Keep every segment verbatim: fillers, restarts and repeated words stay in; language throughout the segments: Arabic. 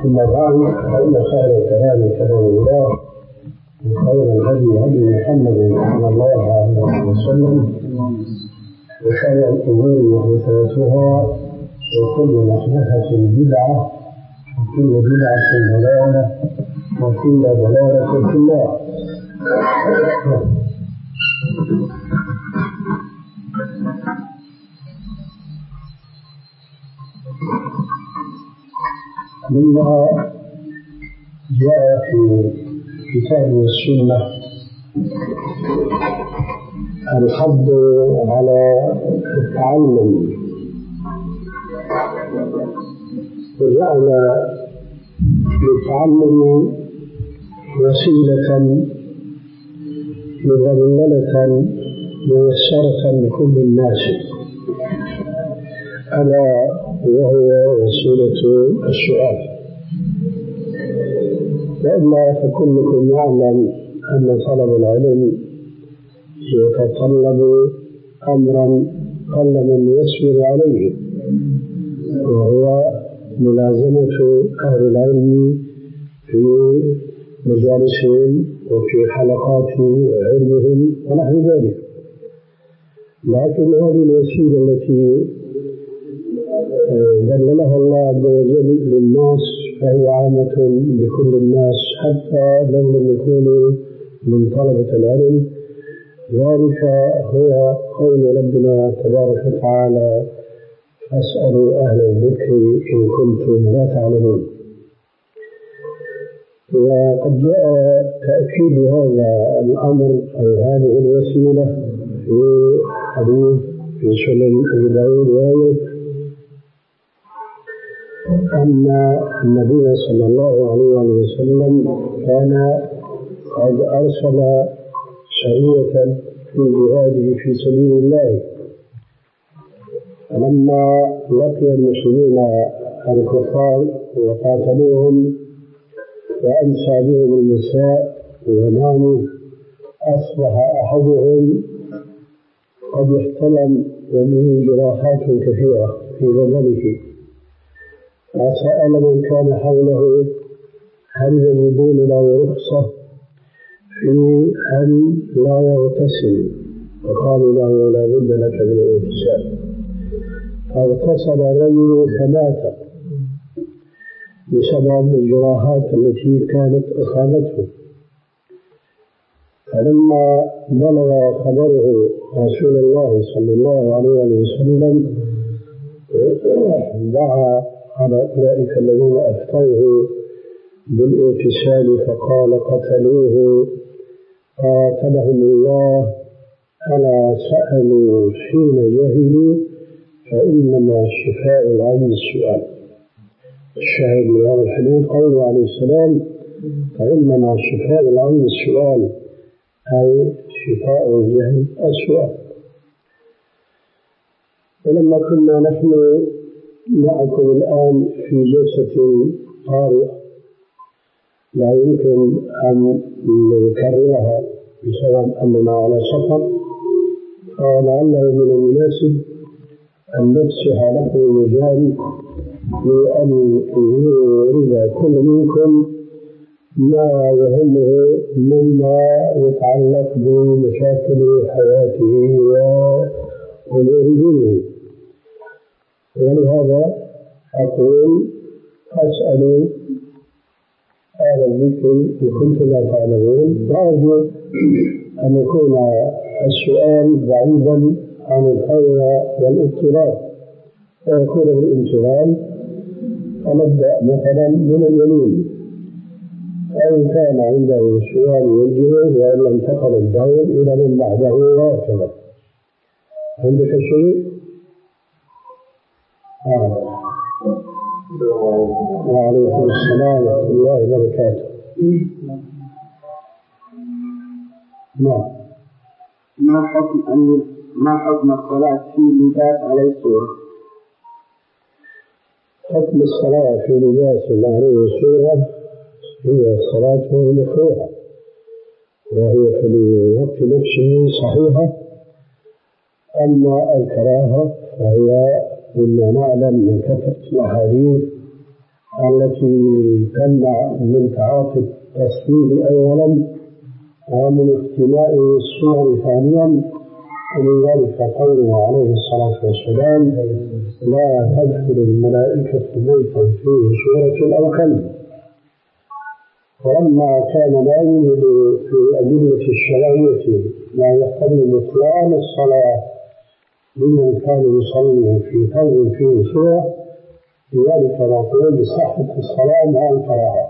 ثم بعد فإن خير الكلام كلام الله وخير الهدي هدي محمد صلى الله عليه وسلم وشر الأمور محدثاتها وكل محدثة بدعة وكل بدعة ضلالة وكل ضلالة في النار. مما جاء في الكتاب والسنة الحض على التعلم، وجعل للتعلم وسيلة مذللة ميسرة لكل الناس، ألا وهو وسيلة السؤال. وإلا فكلكم يعلم أن طلب العلم يتطلب أمرا قل من يسير عليه، وهو ملازمة أهل العلم في مجالسهم وفي حلقات علمهم ونحو ذلك. لكن هذه الوسيلة التي ذللها الله عز وجل للناس فهي عامة لكل الناس حتى لو لم يكونوا من طلبة العلم. ذلك هو قول ربنا تبارك وتعالى: فاسألوا أهل الذكر إن كنتم لا تعلمون. وقد جاء تأكيد هذا الأمر أو هذه الوسيلة في حديث في سنن أبي داود وغيره أن النبي صلى الله عليه وسلم كان قد أرسل سرية في جهاده في سبيل الله، فلما لقي المسلمين الكفار وقاتلوهم وأمسى بهم المساء وناموا، أصبح أحدهم قد احتلم وبه جراحات كثيرة في بدنه، فسأل من كان حوله هل يجدون له رخصة في أن لا يغتسل، فقالوا له لا بد لك من الاغتسال. فاغتسل الرجل فمات بسبب الجراحات التي كانت أصابته. فلما بلغ خبره رسول الله صلى الله عليه وسلم دعا على أولئك الذين أفتوه بالاغتسال فقال: قتلوه قاتلهم الله، ألا سألوا حين جهلوا فإنما شفاء العين السؤال. الشاهد من هذا الحديث قوله عليه السلام: فإنما شفاء العين السؤال، أي شفاء الجهل السؤال. ولما كنا نحن معكم الآن في جلسة طارئة لا يمكن أن نكررها بسبب أننا على سفر، فلعله من المناسب أن نفسح لكم المجال لأن يريد كل منكم ما يهمه مما يتعلق بمشاكل حياته وأمور دينه. ولهذا أقول: أسأل أهل الذكر إن كنتم لا تعلمون. وأرجو أن يكون السؤال بعيدا عن الحول والاضطراب ويكون بالامتثال. فنبدأ مثلا من اليمين، فإن كان عنده سؤال يوجهه، وإن لم تقل الدور إلى من بعده وهكذا. عندك شيء؟ آه. وعليكم السلام ورحمة الله وبركاته. نعم. ما حكم أن ما حكم الصلاة في لباس عليه صورة؟ حكم الصلاة في لباس عليه صورة هي الصلاة مكروهة، وهي في الوقت نفسه صحيحة. أما الكراهة فهي مما نعلم من كثرة الأحاديث التي تمنع من تعاطي التصوير أولا ومن اختلاء الصور ثانيا، ومن ذلك قوله عليه الصلاة والسلام: لا تدخل الملائكة بيتا فيه سورة أو كلمة. ولما كان لا يوجد في أدلة الشرعية ما يقتضي بطلان الصلاة لمن كان يصلي في ثوب فيه سورة، لذلك نقول بصحة الصلاة مع الكراهة.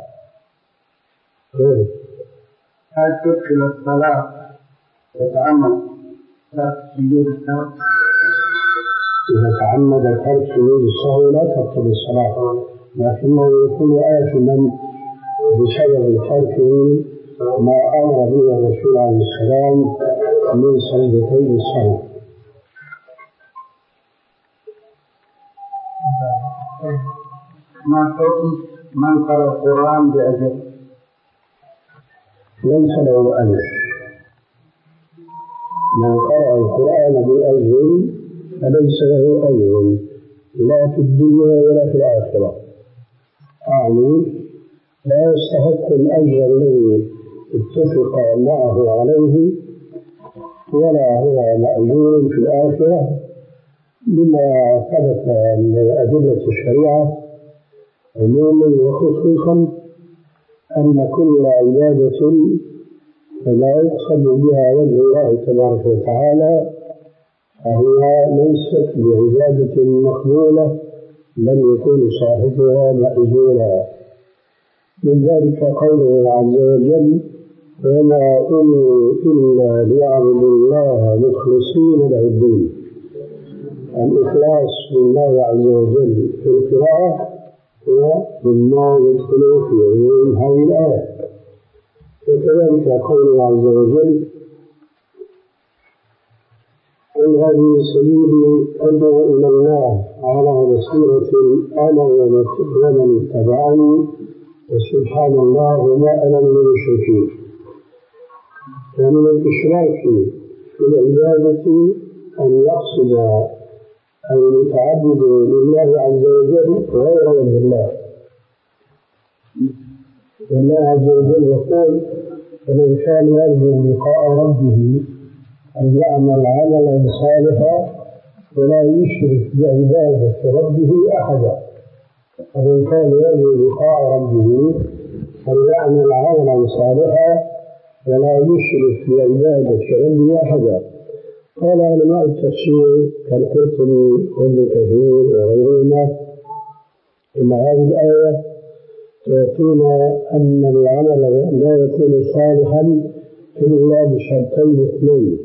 هل تدخل الصلاة وتعمد ترك سجود السهو؟ إذا تعمد ترك سجود السهو لا تبطل الصلاة، لكنه يكون آثما بسبب تركه ما أمر به الرسول عليه السلام من سجدتي السهو. ما حكم من قرأ القرآن بأجر؟ ليس له أجر. من قرأ القرآن بأجر فليس له أجر لا في الدنيا ولا في الآخرة. أعني لا يستحق الأجر الذي اتفق معه عليه، ولا هو مأجور في الآخرة، بما ثبت من أدلة الشريعة عموما وخصوصا أن كل عبادة لا يقصد بها وجه الله تبارك وتعالى فهي ليست بعبادة مقبولة، بل يكون صاحبها مأجورا. من ذلك قوله عز وجل: وما أمروا إلا ليعبدوا الله مخلصين له الدين. الإخلاص لله عز وجل في القراءة هو مما يدخل في عموم هذه الآية. وكذلك قوله عز وجل: قل هذه سبيلي أدعو إلى الله على بصيرة أنا ومن اتبعني وسبحان الله وما أنا من المشركين. ومن الإشراك في العبادة أن يقصد المتعبد لله عز وجل غير وجه الله. الله عز وجل يقول: فمن كان يرجو لقاء ربه أن يعمل عملا صالحا ولا يشرك بعبادة ربه أحدا. فمن كان يرجو لقاء ربه أن يعمل عملا صالحا ولا يشرك بعبادة ربه أحدا. قال علماء التفسير كالقرطبي وابن كثير وغيرهما إن هذه الآية تعطينا أن العمل لا يكون صالحا إلا بشرطين اثنين.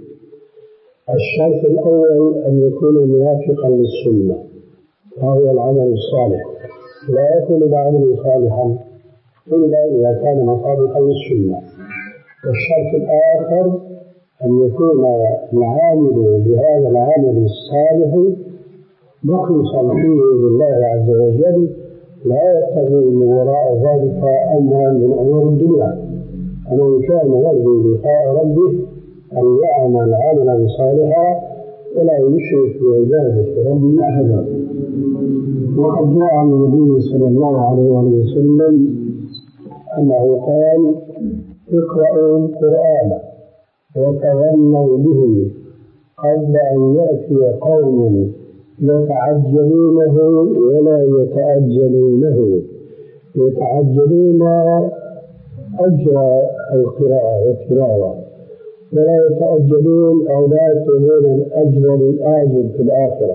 الشرط الأول أن يكون موافقا للسنة وهو العمل الصالح، لا يكون العمل صالحا إلا إذا كان مطابقا للسنة. والشرط الآخر أن يكون العامل بهذا العمل الصالح مخلصا فيه لله عز وجل، لا يبتغي من وراء ذلك أمرا من أمور الدنيا. ومن كان يرجو لقاء ربه أن يعمل عملا صالحا ولا يشرك بعبادة ربه أحدا. وقد جاء عن النبي صلى الله عليه وسلم أنه قال: اقرأوا القرآن وتغنوا به قبل أن يأتي قوم يتعجلونه ولا يتأجلونه. يتعجلون أجر القراءة والتلاوة ولا يتأجلون أو لا يطلبون الأجر الآجل في الآخرة.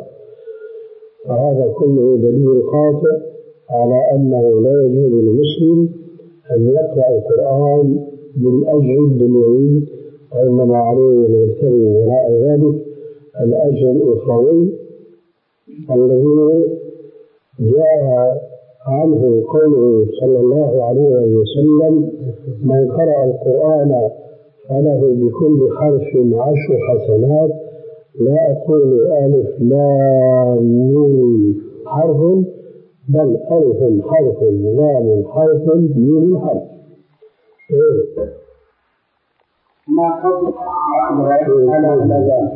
فهذا كله دليل قاطع على أنه لا يجوز للمسلم أن يقرأ القرآن بالأجر الدنيوي، وإنما عليه أن يبتغي وراء ذلك الأجر الأخروي الذي جاء عنه قوله صلى الله عليه وسلم: من قرأ القرآن فله بكل حرف عشر حسنات. لا أقول ألف لام ميم حرف، بل ألف حرف لام حرف ميم حرف. ما حكم أخذ على الأذان؟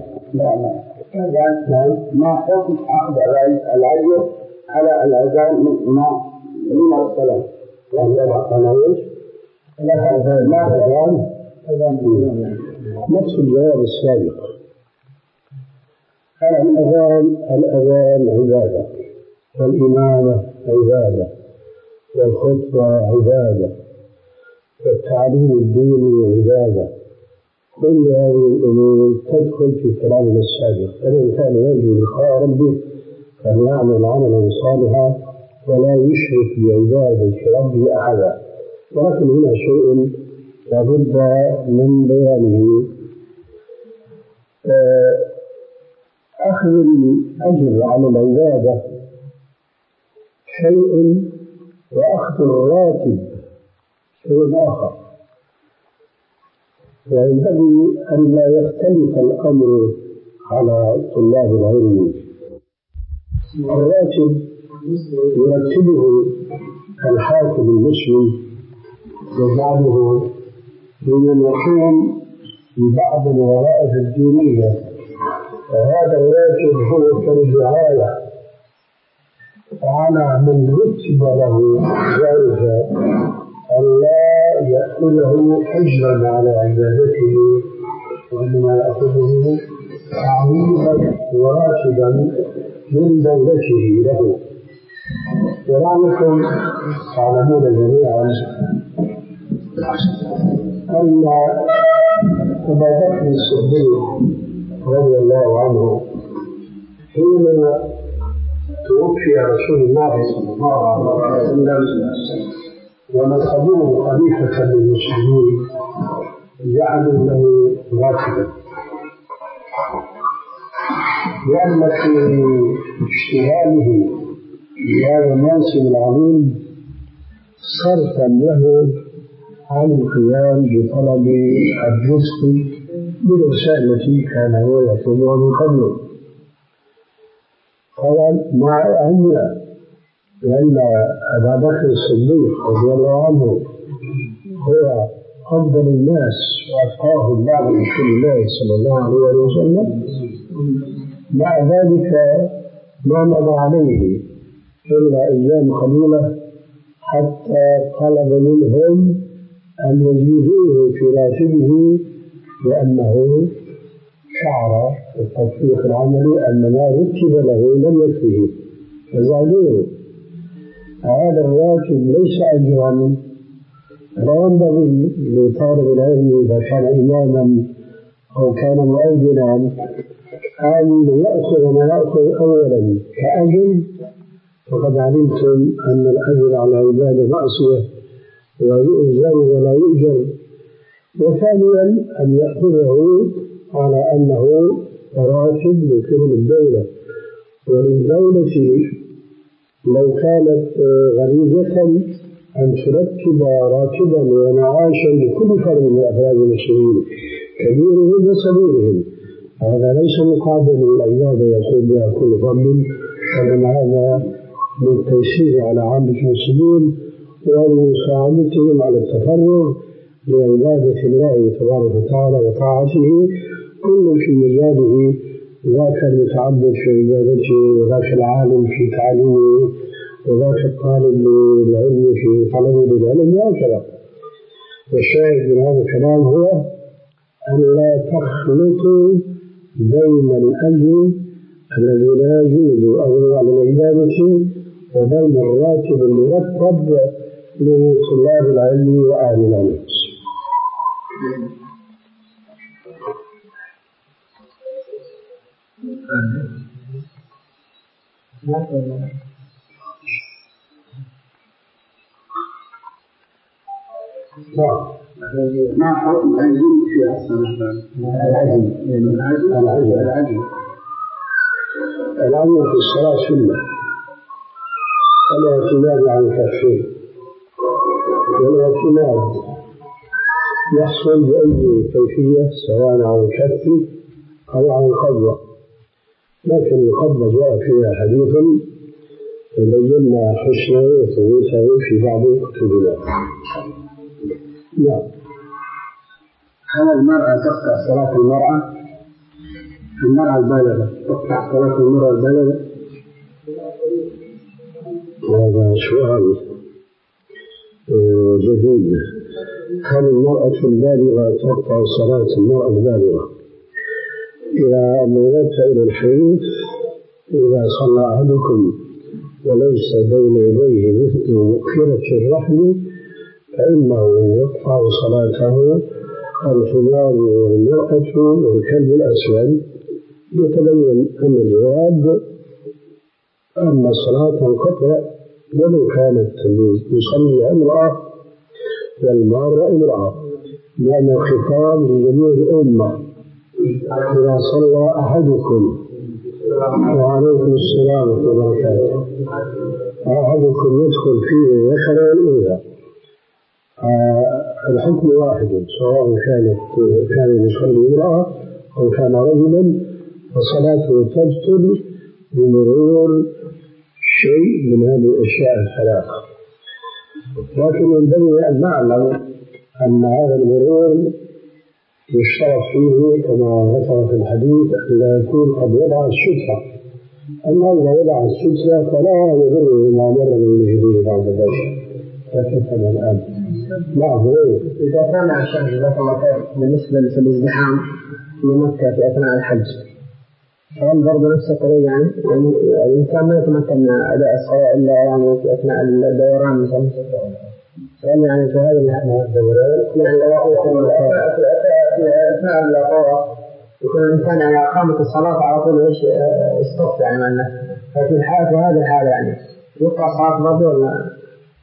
ما حكم أخذ العجل على الأذان؟ ما من الصلاة يعني أنا إيش؟ لا أذان لا أذان أذان نفس الجواب السابق. الأذان الأذان عبادة، والإمامة عبادة، والخطبة عبادة، والتعليم الديني عبادة. كل هذه الأمور تدخل في كلامنا السابق. فمن كان يرجو لقاء ربه فليعمل عملا صالحا ولا يشرك بعبادة ربه أحدا. ولكن هنا شيء لابد من بيانه. أخذ الأجر على العبادة شيء، وأخذ الراتب شيء آخر. وينبغي أن لا يختلف الأمر على طلاب العلم. الراتب يرتبه الحاكم المسلم ويجعله من يقوم ببعض الوظائف الدينية، وهذا الراتب هو كالرعاية، وعلى من رتب له ذلك أن لا يأخذه أجرا على عبادته، وإنما يأخذه تعويضا وراتبا من دولته له. ولعلكم تعلمون جميعا أن أبا بكر الصديق رضي الله عنه حين توفي رسول الله صلى الله عليه وسلم ونصبوه خليفة للمسلمين جعلوا له راتبا، لأن في اشتغاله بهذا المنصب العظيم صرفا له عن القيام بطلب الرزق بالوسائل التي كان هو يطلبها من قبله. قال مع أن لأن أبا بكر الصديق رضي الله عنه هو أفضل الناس وأتقاهم بعد رسول الله صلى الله عليه وسلم، مع ذلك ما مضى عليه إلا أيام قليلة حتى طلب منهم أن يزيدوه في راتبه، لأنه شعر في التطبيق العملي أن ما رتب له لم يكفه فزادوه. هذا الراتب ليس أجرا، لا ينبغي لطالب العلم إذا كان إماما أو كان مؤذنا أن يأخذ ما يأخذ أولا كأجر، وقد علمتم أن الأجر على عبادة معصية ويؤجر ولا يؤجر. وثانيا أن يأخذه على أنه راتب لكل الدولة، وللدولة لو كانت غريزة أن ترتب راتبا ومعاشا لكل فرد من أفراد المسلمين كبيرهم وصغيرهم، هذا ليس مقابل العبادة يقول بها كل فرد، وإنما هذا للتيسير على عامة المسلمين ومساعدتهم على التفرغ لعبادة الله تبارك وتعالى وطاعته، كل في مجاله، ذاك المتعبد في عبادته، وذاك العالم في تعليمه، وذاك الطالب للعلم في طلبه للعلم، وهكذا. والشاهد من هذا الكلام هو أن لا تخلطوا بين الأجر الذي لا يجوز أجره على العبادة وبين الراتب المرتب لطلاب العلم وأهل العلم. ما حكم العجل في الصلاة؟ العجل العجل العجل العجل في الصلاة سنة، الاعتماد على الكفين، والاعتماد يحصل بأي كيفية سواء على الكف أو على القبضة، لكن القبضة جاء فيها حديث وبينا حسنه وثبوته في بعض كتبنا. نعم. هل المرأة تقطع صلاة المرأة؟ المرأة البالغة تقطع صلاة المرأة البالغة؟ هذا سؤال جديد. هل المرأة البالغة تقطع صلاة المرأة البالغة إذا نظرت إلى الحديث إذا صلى أحدكم وليس بين يديه مثل مؤخرة الرحل فإنه يقطع صلاته. الحمار والمرأة والكلب الأسود يتبين أن الجواب أن الصلاة تنقطع ولو كانت يصلي امرأة والمارة امرأة، لأن الخطاب لجميع الأمة. إذا صلى أحدكم وعليكم السلام ورحمة الله وبركاته أحدكم يدخل فيه ذكر والأنثى الحكم واحد، سواء كانت كان يصلي امرأة أو كان رجلا فصلاته تبطل بمرور شيء من هذه الأشياء الثلاثة. لكن ينبغي أن نعلم أن هذا المرور يشترط فيه كما ذكر في الحديث أن لا يكون قد وضع السترة، أما إذا وضع السترة فلا يضره ما مر من يده بعد ذلك. فكيف الآن؟ نعم. إذا كان الشيخ جزاك الله خير بالنسبة للازدحام في مكة في أثناء الحج فهل برضه نفس الطريقة يعني؟ يعني الإنسان ما يتمكن من أداء الصلاة إلا يعني في أثناء الدوران مثلا. فهل يعني في هذا الدوران يعني في أثناء الطواف يكون الإنسان يعني أقامة الصلاة على طول إيش استوف يعني معنا، ففي الحالة في هذه الحالة يعني يقطع صلاة برضه ولا؟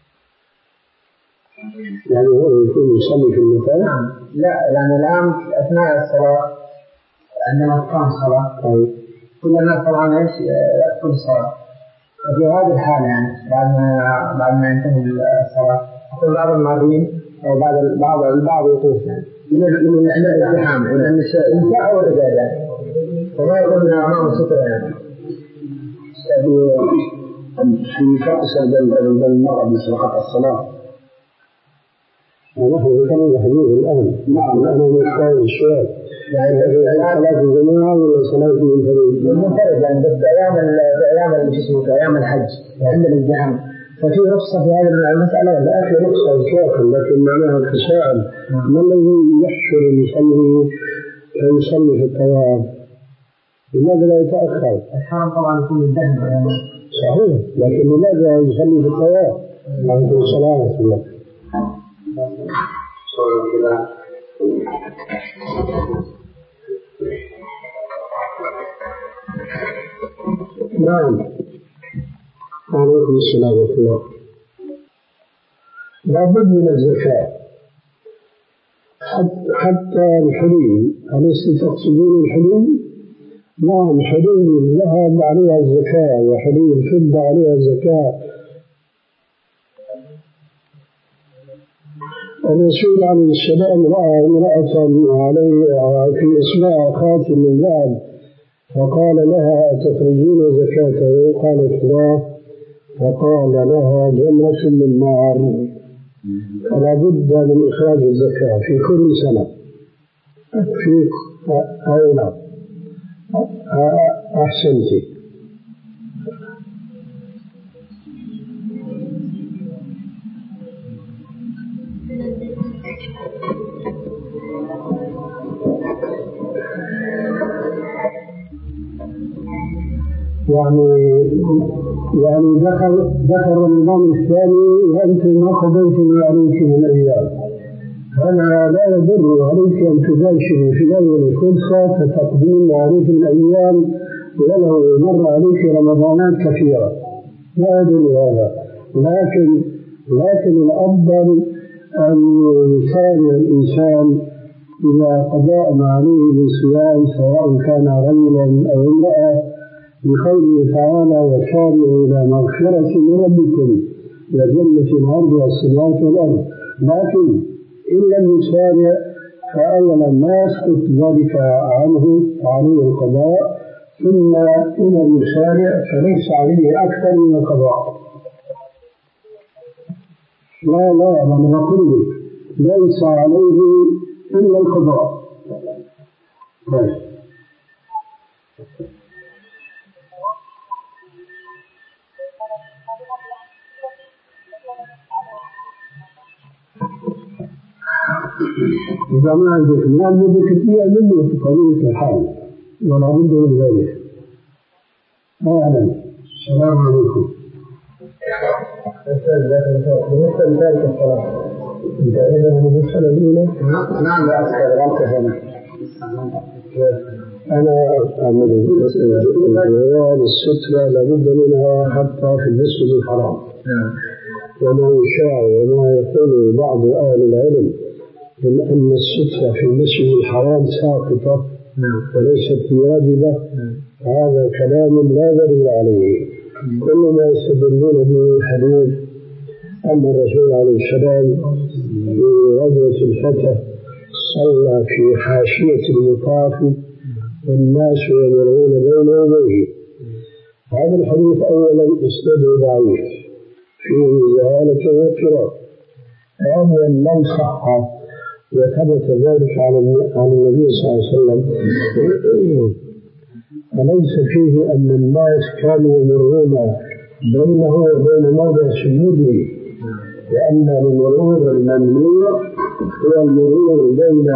يعني هو يكون يصلي في المكان؟ نعم. لا يعني الآن أثناء الصلاة عندما تقام الصلاة كل الناس طبعا ايش يأكل الصلاة، وفي هذه الحالة يعني بعد ما بعد ما ينتهي الصلاة يقول بعض المارين أو بعض البعض البعض يطوف يعني من من الازدحام من النساء أو الرجال يعني فما يكون من أمام الستر يعني. في فرق بين المرأة بصلاة الصلاة ونحن ذكرنا الحديث الآن. نعم أنا مستوى السؤال يعني صلاة الجماعة ولا صلاة المنفرد؟ المنفرد يعني بس بأيام بأيام الجسم في أيام الحج عند الازدحام ففي رخصة في هذه المسألة ولا؟ لا في رخصة إطلاقا، لكن معناها التساؤل ما الذي يحصل يصلي يصلي في الطواف؟ لماذا لا يتأخر؟ الحرم طبعا يكون الدهن صحيح، لكن لماذا يصلي في الطواف؟ عند الصلاة الله نعم. عليكم السلام ورحمة الله. لابد من الزكاة حتى الحلي. أليس تقصدون الحلي؟ نعم حلي الذهب عليها الزكاة وحلي الفضة عليها الزكاة. الرسول عليه السلام رأى امرأة عليه في إصبع خاتم من ذهب فقال لها أتخرجين زكاته؟ قالت لا، فقال لها جمرة من نار. فلا بد من إخراج الزكاة في كل سنة. في أين أحسنتي. يعني يعني دخل دخل رمضان الثاني وأنت ما قضيتم عليك من الأيام، هذا لا يضر عليك أن تباشري في أول فرصة فتقديم عليك الأيام ولو مر عليك رمضانات كثيرة، لا يضر هذا. لكن لكن الأفضل أن يسارع الإنسان إلى قضاء ما عليه من صيام سواء كان رجلا أو امرأة، بقوله تعالى وسارعوا إلى مغفرة من ربكم وجنة عرضها السماوات والأرض. لكن إن لم يسارع فأولا ما يسقط ذلك عنه عليه القضاء، ثم إن لم يسارع فليس عليه أكثر من القضاء. لا لا أنا نقول ليس عليه إلا القضاء. بس إذا ما عندك مال مدة كثيرة منه بطبيعة الحال ولا بد من ذلك. ما أعلم. السلام عليكم. بالنسبة لذلك الصلاة أنت أيضا من المسألة الأولى؟ نعم لا أذكر أنا أعمل جواب السترة لابد منها حتى في المسجد الحرام. وما يشاع وما يقول بعض أهل العلم من أن السترة في المسجد الحرام ساقطة وليست واجبة، هذا كلام لا دليل عليه. كل ما يستدلون به حديث أن الرسول عليه السلام في غزوة الفتح صلى في حاشية المطاف والناس يمرون بين يديه. هذا الحديث أولا إسناده ضعيف فيه جهالة واضطراب، ثانيا لم صح وثبت ذلك عن النبي صلى الله عليه وسلم، فليس فيه أن الناس كانوا يمرون بينه وبين موضع سجوده، لأن المرور الممنوع هو المرور بين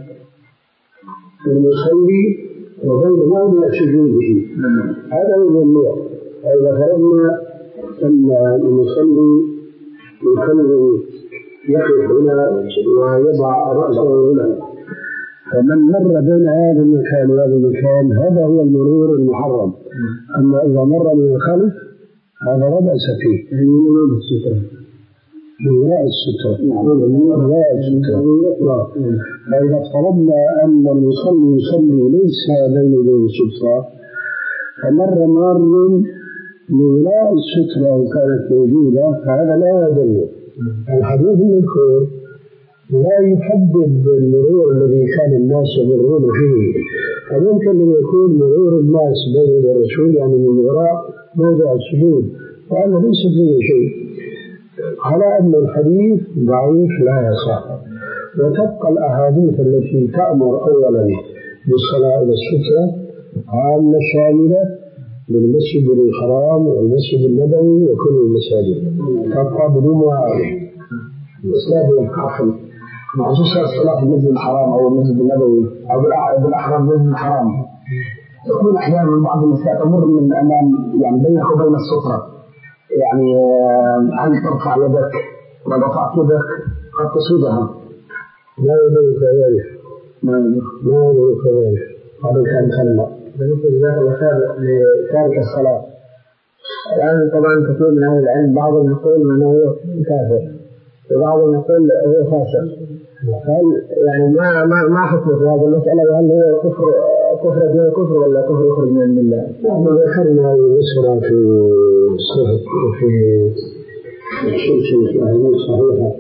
المصلي وبين موضع سجوده، هذا هو الممنوع. إذا فرضنا أن المصلي يكلم يقف هنا ويضع رأسه هنا، فمن مر بين هذا المكان وهذا المكان هذا هو المرور المحرم. أما إذا مر من الخلف هذا لا بأس فيه، من وراء السترة، من وراء السترة، من وراء السترة. فإذا افترضنا أن المصلي يصلي ليس بين يدي السترة فمر مار من وراء السترة وكانت موجودة فهذا لا يدل. الحديث المذكور لا يحدد المرور الذي كان الناس يمرون فيه، فممكن أن يكون مرور الناس بين الرسول يعني من وراء موضع السجود، وهذا ليس فيه شيء، على أن الحديث ضعيف لا يصح. وتبقى الأحاديث التي تأمر أولا بالصلاة إلى السترة عامة شاملة للمسجد الحرام والمسجد النبوي وكل المساجد، تبقى بدون معارضة. الإسلام الحاكم مخصوص الصلاة في المسجد الحرام أو المسجد النبوي أو بالأحرى المسجد الحرام تكون أحيانا من بعض النساء تمر من أمام يعني بينك وبين السترة، يعني هل ترفع يدك ولا رفعت يدك قد تصيبها. لا يدرك ذلك، ما يدرك ذلك، هذا كان خلق. بالنسبة لتارك الصلاة الآن طبعا كثير من أهل العلم بعضهم يقول أنه هو كافر وبعضهم يقول هو فاسق، هل يعني ما ما ما حكم في هذه المسألة؟ هل هو كفر كفر دون كفر ولا كفر يخرج من الملة؟ نحن ذكرنا المسألة في الصحة في السلسلة الأحاديث الصحيحة،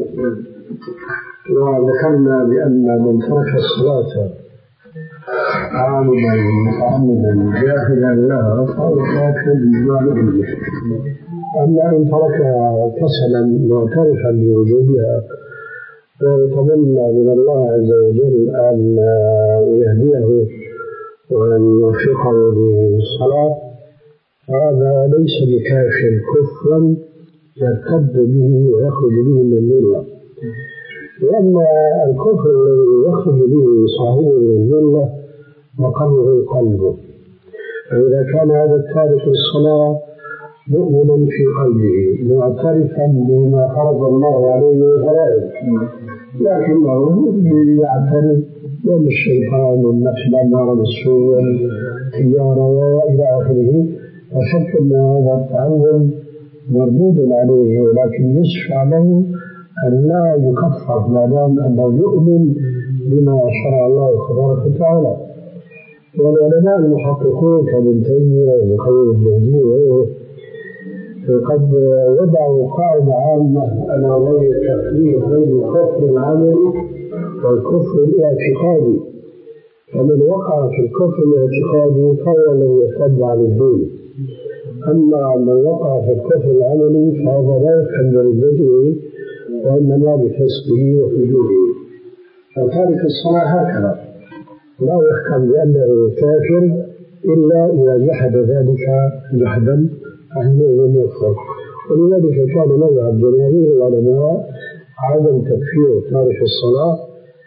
وذكرنا بأن من ترك الصلاة عاملا متعمدا جاهلا لها فهو كافر بإجماع الأمة. أما إن تركها كسلا معترفا بوجوبها ويتمنى من الله عز وجل أن يهديه وأن يوفقه للصلاة هذا ليس بكافر كفرا يرتد به ويخرج به من الملة. لأن الكفر الذي يخرج به صاحبه من الملة مقره قلبه، فإذا كان هذا التارك للصلاة مؤمنا في قلبه معترفا بما فرض الله عليه الفرائض لكنه يعترف بأن الشيطان والنفس الأمارة بالسوء والتجارة وإلى آخره، فشك أن هذا التعلم مردود عليه، ولكن يشفع له أن لا يكفر ما دام أنه يؤمن بما شرع الله تبارك وتعالى. والعلماء المحققون كابن تيمية وابن قيم الجوزية قد وضعوا قاعدة عامة ألا وهي التفريق بين الكفر العملي والكفر الاعتقادي، فمن وقع في الكفر الاعتقادي فهو الذي يرتد عن الدين، أما من وقع في الكفر العملي فهذا لا يفهم بردته وإنما بفسقه وفجوره. فتارك الصلاة هكذا لا يحكم بأنه كافر إلا إذا جحد ذلك جحدا فإنه لم يكفر. ولذلك كان مذهب جماهير العلماء عدم تكفير تارك الصلاة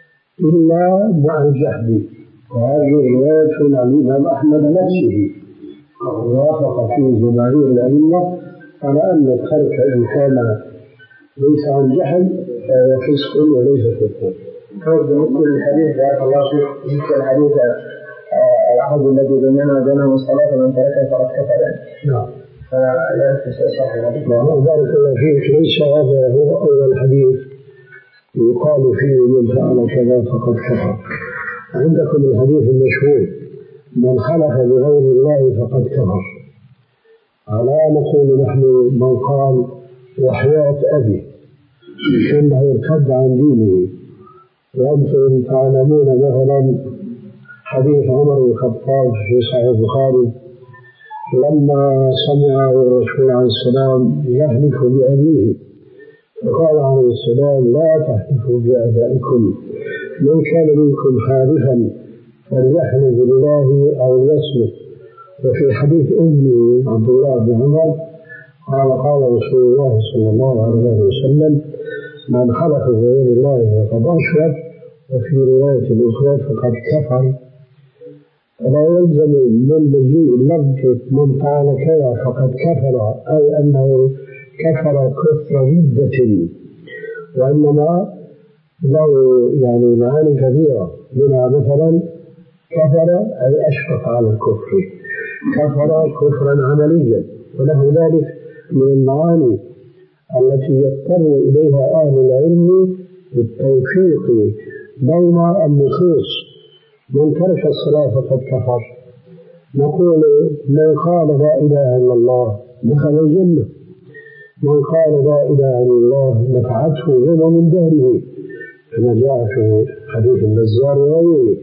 إلا مع الجهد، وهذه رواية عن الإمام أحمد نفسه ووافق فيه جماهير الأئمة على أن الترك إن كان ليس عن جهل فهو فسق وليس كفر. مثل الحديث بارك الله فيك، مثل الحديث العهد الذي بيننا وبينهم الصلاة من تركها فقد كفر. نعم. فلا تستشرح الحديث. بارك الله فيك، ليس هذا هو أول حديث يقال فيه من فعل كذا فقد كفر. عندكم الحديث المشهور من حلف بغير الله فقد كفر. على نقول نحن من قال وحياة أبي إنه ارتد عن دينه. وأنتم تعلمون مثلا حديث عمر بن الخطاب في صحيح البخاري لما سمع الرسول عليه السلام يحلف بأبيه فقال عليه السلام لا تحلفوا بآبائكم، من كان منكم حالفا فليحلف بالله أو ليصمت. وفي حديث ابنه عبد الله بن عمر قال قال رسول الله صلى الله عليه وسلم من حلف بغير الله فقد أشرك، وفي رواية أخرى فقد كفر. فلا يلزم من مجيء اللفظ من فعل كذا فقد كفر أي أنه كفر كفر ردة، وإنما له يعني معاني كثيرة، منها مثلا كفر أي أشفق على الكفر، كفر كفرا عمليا، وله ذلك من المعاني التي يضطر إليها أهل العلم بالتوفيق بين النصوص. من ترك الصلاة فقد كفر، نقول من قال لا إله إلا الله دخل الجنة، من قال لا إله إلا الله نفعته يوم من دهره كما جاء في حديث البزار وغيره.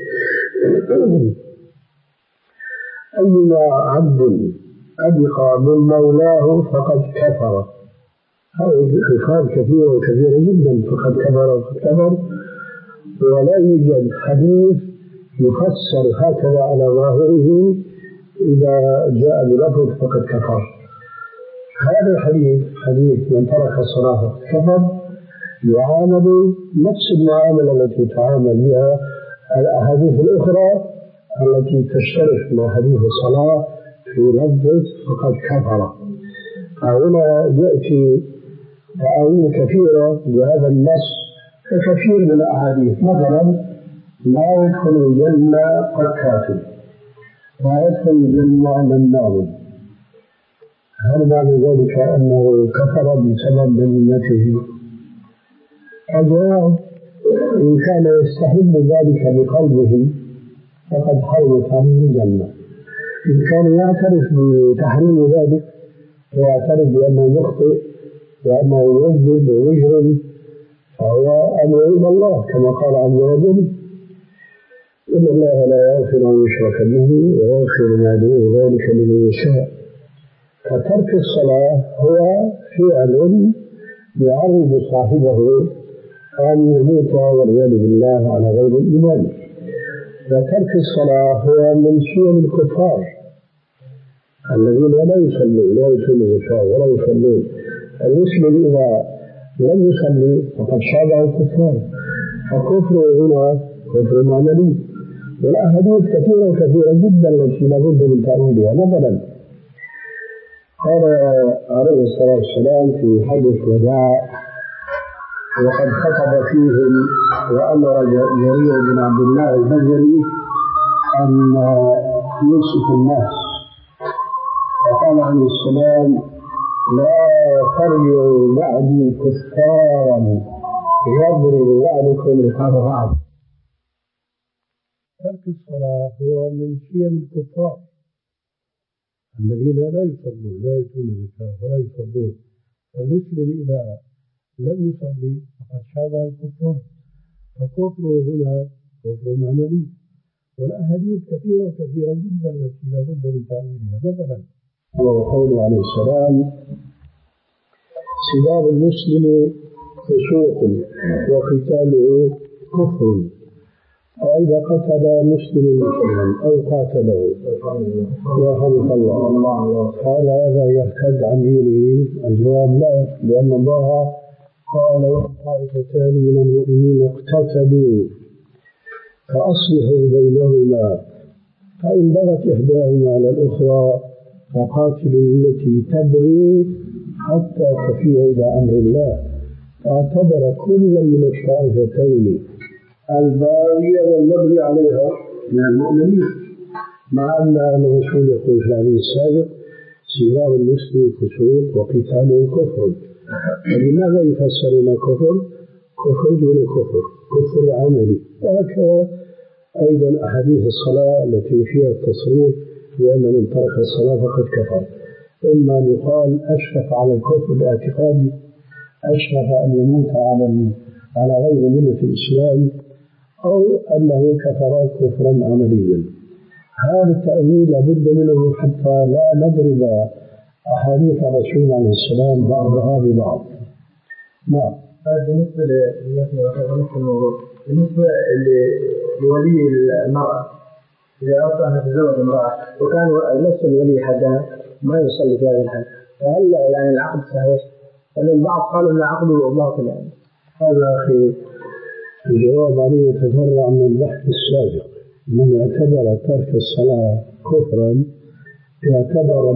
أيما عبد أبقى من مولاه فقد كفر. هذه الخصال كثيرة وكثيرة جدا، فقد كفر وقد كفر، ولا يوجد حديث يفسر هكذا على ظاهره إذا جاء بلفظ فقد كفر. هذا الحديث حديث من ترك الصلاة فقد كفر يعامل نفس المعاملة التي تعامل بها الأحاديث الأخرى التي تشترك مع حديث الصلاة في لفظ فقد كفر. هنا يأتي تعاويل كثيرة لهذا النص كثير من الأحاديث، مثلا لا يدخل الجنة قتال، لا يدخل الجنة منام. هل معنى ذلك أنه كفر بسبب بنيته؟ الجواب إن كان يستحب ذلك بقلبه فقد حرمت عليه الجنة. إن كان يعترف بتحريم ذلك ويعترف بأنه يخطئ وأنه يكذب ويجرم فهو أمر إلى الله كما قال عز وجل إن الله لا يغفر أن يشرك به ويغفر ما دون ذلك لمن يشاء. فترك الصلاة هو فعل يعرض صاحبه أن يموت والعياذ بالله على غير الإيمان. وترك الصلاة هو من شيم الكفار الذين لا يصلون لا يؤتون الزكاة ولا يصلون. المسلم إذا لم يصلي فقد شابه الكفار، فكفره هنا كفر عملي. والأحاديث كثيرة كثيرة جدا التي لابد من تأويلها. مثلا قال عليه الصلاة والسلام في حديث وداع وقد خطب فيهم وأمر جرير بن عبد الله البجلي أن يوصف الناس، فقال عليه السلام لا ترجعوا بعدي كفارا يضرب بعضكم رقاب بعض. ترك الصلاة هو من شيم الكفار الذين لا يصلون لا يؤتون الزكاة ولا يصلون. المسلم إذا لم يصلي فقد شابه الكفار، فكفره هنا كفر عملي. والأحاديث كثيرة وكثيرة جدا التي لا بد من تأويلها. مثلا وقوله عليه السلام سباب المسلم فسوق وقتاله كفر، فإذا قتل مسلم مسلما أو قاتله ورحمه الله قال هذا يرتد عن دينه؟ الجواب لا، لأن الله قال طائفتان من المؤمنين اقتتلوا فأصلحوا بينهما فإن بغت إحداهما على الأخرى فقاتلوا التي تبغي حتى تفيء إلى أمر الله. فاعتبر كل من الطائفتين الباغية والمبغي عليها من المؤمنين، مع أن الرسول يقول في الحديث السابق: سباب المسلم فسوق وقتاله كفر. فلماذا يفسرون كفر؟ كفر دون كفر، كفر عملي. وهكذا أيضا أحاديث الصلاة التي فيها التصريح بأن من ترك الصلاة فقد كفر، إما أن يقال أشرف على الكفر الاعتقادي، أشرف أن يموت على على غير ملة الإسلام، أو أنه كفر كفرا عمليا. هذا التأويل لابد منه حتى لا نضرب أحاديث الرسول عليه السلام بعضها ببعض. نعم. هذا بالنسبة للموضوع. بالنسبة لولي المرأة إذا أردت أن تتزوج امرأة وكان نفس الولي حدها ما يصلي في هذا الحال، فهل يعني العقد صحيح؟ لأن البعض قالوا أن العقد باطل. يعني هذا أخي الجواب عليه يتفرع من البحث السابق. من اعتبر ترك الصلاة كفرا يعتبر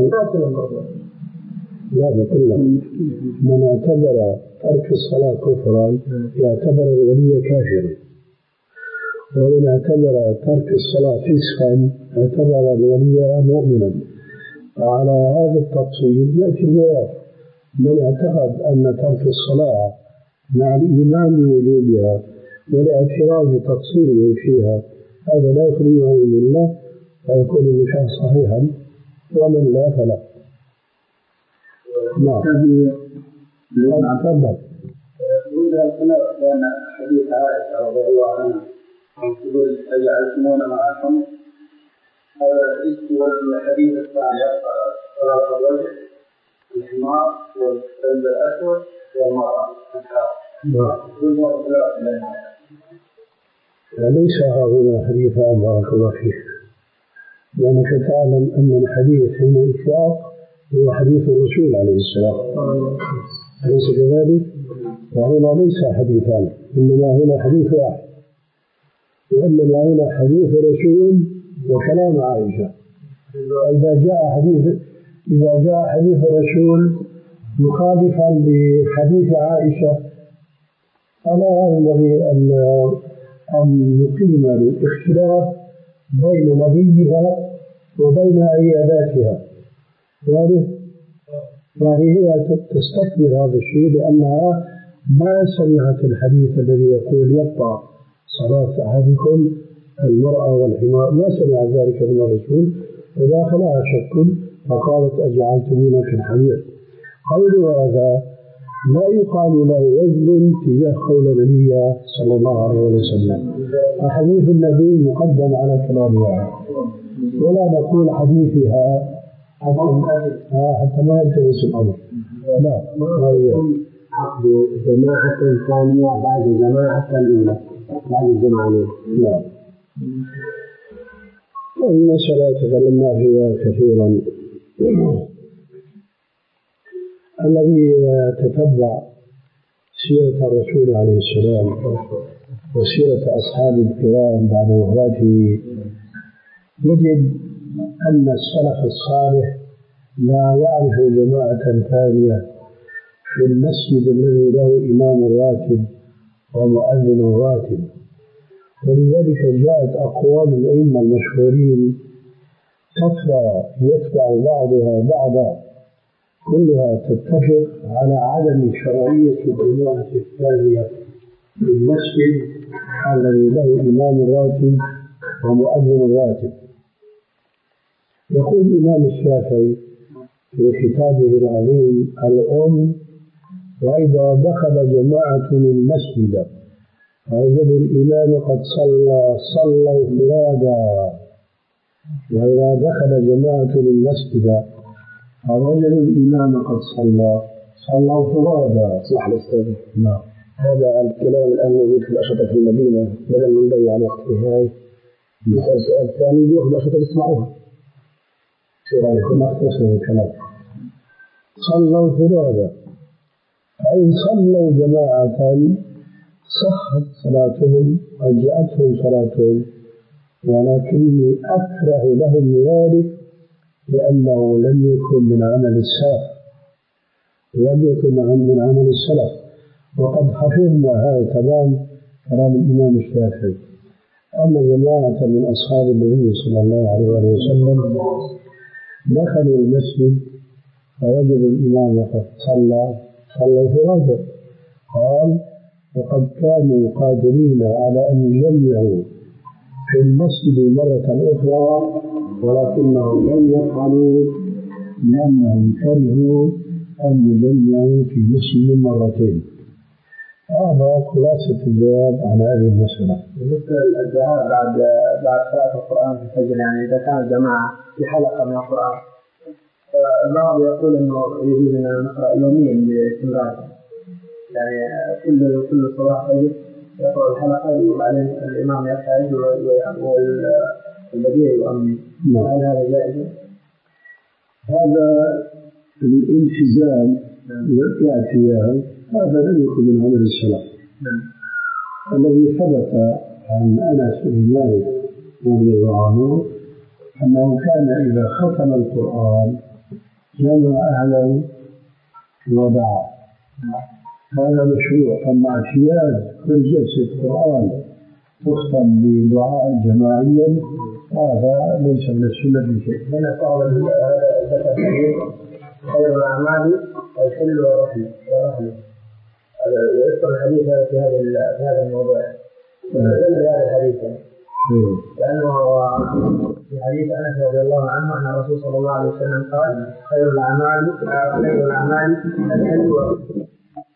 لا بقول من اعتبر ترك الصلاة كفرا يعتبر الولي كافرا، ومن اعتبر ترك الصلاة فسقا اعتبر الولي مؤمنا. وعلى هذا التفصيل يأتي الجواب: من اعتقد أن ترك الصلاة مع الإيمان بوجوبها والاعتراف بتقصيره فيها هذا لا يخرجه من الملة فيكون النكاح صحيحا، ومن لا فلا. نعم. تفضل. لأن حديث عائشة رضي الله عنها يقول: أجعلتمون معكم هذا الاسم والحديث الثاني صلاة الرجل الحمار والكلب الأسود والمرأة وليس هنا حديثا بارك الله فيك، لأنك تعلم أن الحديث هنا إطلاق هو حديث الرسول عليه السلام، أليس كذلك؟ وهنا ليس حديثان، إنما هنا حديث واحد، وإنما هنا حديث الرسول وكلام عائشة. إذا جاء حديث إذا جاء حديث الرسول مخالفا لحديث عائشة فلا ينبغي أن أن نقيم الاختلاف بين نبيها وبين عياداتها. وهي تستكبر هذا الشيء لأنها ما سمعت الحديث الذي يقول يقطع صلاة أحدكم المرأة والحمار، ما سمعت ذلك من الرسول، فداخلها شك فقالت: أجعلتمونا كالحمير. قول هذا لا يقال له وزن تجاه قول النبي صلى الله عليه وسلم. حديث النبي مقدم على كلامها، ولا نقول حديثها حتى ما يلتبس الأمر. لا، ما هي عقد جماعة ثانية بعد جماعة الأولى بعد الجماعة. لا، المسألة تكلمنا فيها كثيرا. الذي تتبع سيرة الرسول عليه السلام وسيرة أصحاب الكرام بعد وفاته يجد أن السلف الصالح لا يعرف جماعة ثانية في المسجد الذي له إمام راتب ومؤذن راتب. ولذلك جاءت أقوال الأئمة المشهورين كثرة يتبع بعضها بعضا كلها تتفق على عدم شرعية الجماعة الثانية في المسجد الذي له إمام راتب ومؤذن راتب. يقول الإمام الشافعي في كتابه العظيم الأم: وإذا دخل جماعة المسجد فوجدوا الإمام قد صلى صلوا فرادا، وإذا دخل جماعة المسجد فوجدوا الإمام قد صلى صلوا فرادا. صح الأستاذ. نعم. هذا الكلام الآن موجود في الأشرطة في المدينة، بدل من نضيع الوقت في هاي نسأل سؤال ثاني بيأخذ الأشرطة يسمعوها. شو نختصر الكلام؟ صلوا فرادا، فإن صلوا جماعة صحت صلاتهم أجزأتهم صلاتهم، ولكني أكره لهم ذلك لأنه لم يكن من عمل السلف، لم يكن من عمل السلف. وقد حفظنا هذا تمام كلام الإمام الشافعي أن جماعة من أصحاب النبي صلى الله عليه وسلم دخلوا المسجد فوجدوا الإمام قد صلى صلوا فراجا، قال وقد كانوا قادرين على أن يجمعوا في المسجد مرة أخرى ولكنهم لم يفعلوا لأنهم كرهوا أن يجمعوا في مسجد مرتين. هذا خلاصة الجواب عن هذه المسألة. بالنسبة للدعاء بعد بعد قراءة القرآن في الفجر، يعني إذا كان الجماعة في حلقة من القرآن، البعض يقول إنه يجوز أن نقرأ يوميا باستمرار، يعني كل كل صباح فجر يقرأ الحلقة وبعدين الإمام يقعد والبديع يؤمن. هل هذا جائز؟ هذا الالتزام والاعتياد هذا لم يكن من عمل السلف. الذي ثبت عن أنس بن مالك رضي الله عنه أنه كان إذا ختم القرآن جمع أهله ودعا. هذا مشروع. أما اعتياد كل جلسة قرآن تختم بدعاء جماعيا هذا ليس من السنة بشيء. هنا قال خير الأعمال الحل والرحل والرحل. يذكر الحديث هذا في هذا في هذا الموضوع. في هذا الحديث لأنه في حديث أنس رضي الله عنه أن الرسول صلى الله عليه وسلم قال خير الأعمال خير الأعمال الحل والرحل.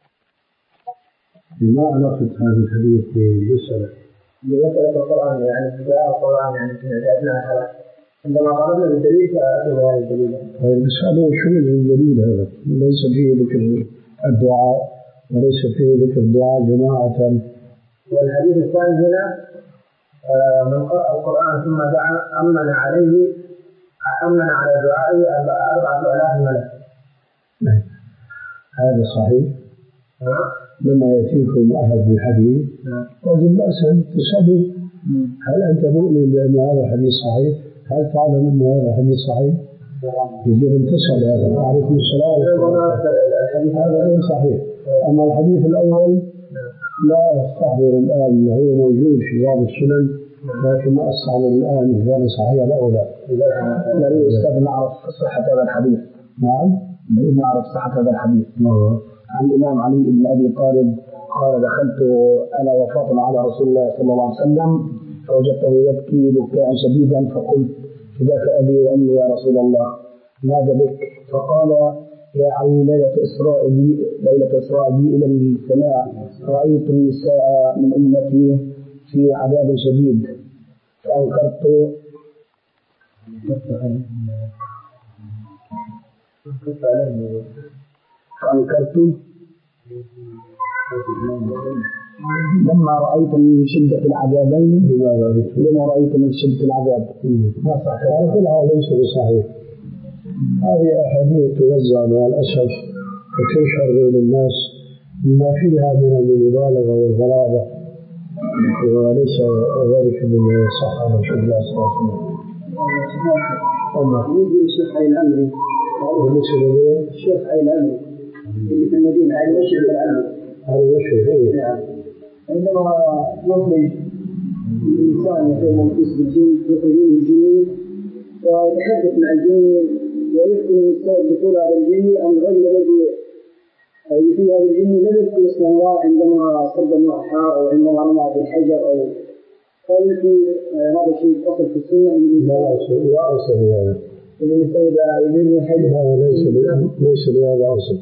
ما علاقة هذا الحديث بالمسألة؟ بمسألة القرآن، يعني بدعاء القرآن يعني في أثناء الحلقة عندما قرأنا بالدليل فأخذ هذا الدليل. طيب بس هذا شو الدليل هذا؟ ليس فيه ذكر الدعاء وليس فيه ذكر الدعاء جماعة. والحديث الثاني هنا من قرأ القرآن ثم دعا أمن عليه أمن على دعائه أربعة آلاف ملك. هذا صحيح. لما يأتيكم أحد بحديث لازم أسأل تسأل هل أنت مؤمن بأن هذا الحديث صحيح؟ هل تعلم أن هذا الحديث صحيح؟ يجب أن تسأل هذا. عليكم السلام. هذا غير صحيح. أما الحديث الأول لا أستحضر الآن، هو موجود في بعض السنن لكن ما أستحضر الآن إذا كان صحيح أو لا. نريد أستاذ نعرف صحة هذا الحديث. نعم نريد نعرف صحة هذا الحديث. نعم. عن الإمام علي بن أبي طالب قال دخلت أنا وفاطمة على رسول الله صلى الله عليه وسلم فوجدته يبكي بكاء شديدا فقلت فداك أبي وأمي يا رسول الله ماذا بك؟ فقال يا علي ليلة إسراء بي ليلة إسراء بي إلى السماء رأيت النساء من أمتي في عذاب شديد فأنكرت فأنكرت لما رأيت من شدة العذابين لما رأيت من شدة العذاب ما صحيح. هذا كلها ليس بصحيح. هذه أحاديث توزع مع الأسف وتنشر بين الناس ما فيها من المبالغة والغرابة وليس ذلك من صحة رسول الله صلى الله عليه وسلم. أما بالنسبة للشيخ أي الأمري بالنسبة للشيخ أي الأمري اللي في المدينة أي مشهد الأمري هذا مشهد إيه؟ عندما يخرج الإنسان يكون ممكوس بالجن يخرجون الجنين ويتحدث مع الجنين ويذكر الإنسان دخول هذا الجن أم غير الذي في هذا الجن لم يذكر اسم الله عندما صد النحار أو عندما رمى بالحجر أو هل في هذا الشيء أصل في السنة؟ لا أصل لا أصل هذا. الإنسان إذا يريد الحجر هذا ليس ليس بهذا أصل.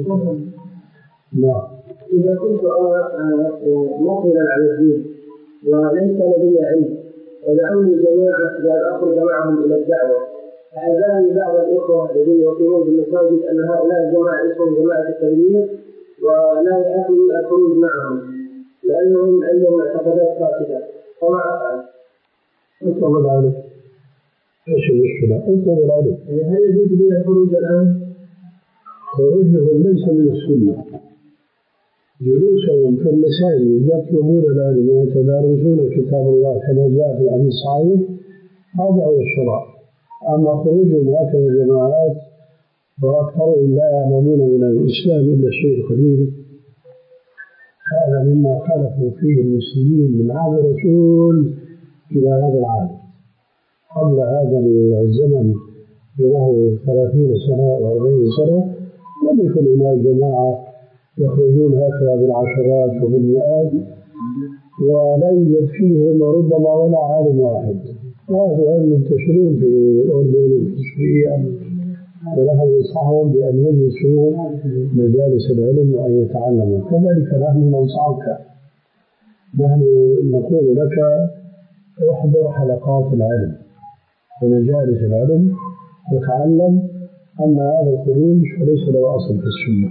نعم. إذا كنت أنا مقبلا على الدين وليس لدي علم ودعوني جماعة قال أخرج معهم إلى الدعوة فحذرني بعض الإخوة الذين يقيمون في المساجد أن هؤلاء الجماعة اسمهم جماعة التبليغ ولا يأخذوا الخروج معهم لأنهم عندهم اعتقادات فاسدة فما أفعل؟ اطلب العلم. ايش المشكلة؟ اطلب العلم. هل يجوز لي الخروج الآن؟ خروجهم ليس من السنة جلوسهم في المساجد يطلبون العلم ويتدارسون كتاب الله كما جاء في الحديث الصحيح، هذا هو الشرع. أما خروجهم هكذا جماعات وأكثرهم لا يعلمون من الإسلام إلا الشيء القليل، هذا مما خالفوا فيه المسلمين من عهد الرسول إلى هذا العهد. قبل هذا الزمن له ثلاثين سنة وأربعين سنة لم يكن هناك جماعة يخرجون هكذا بالعشرات وبالمئات ولا يوجد فيهم ربما ولا عالم واحد. وهذا منتشرون في الأردن وفي سوريا، ونحن ننصحهم بأن يجلسوا مجالس العلم وأن يتعلموا. كذلك نحن ننصحك، نحن نقول لك احضر حلقات العلم ومجالس العلم وتعلم. أما هذا الخروج فليس له أصل في السنة.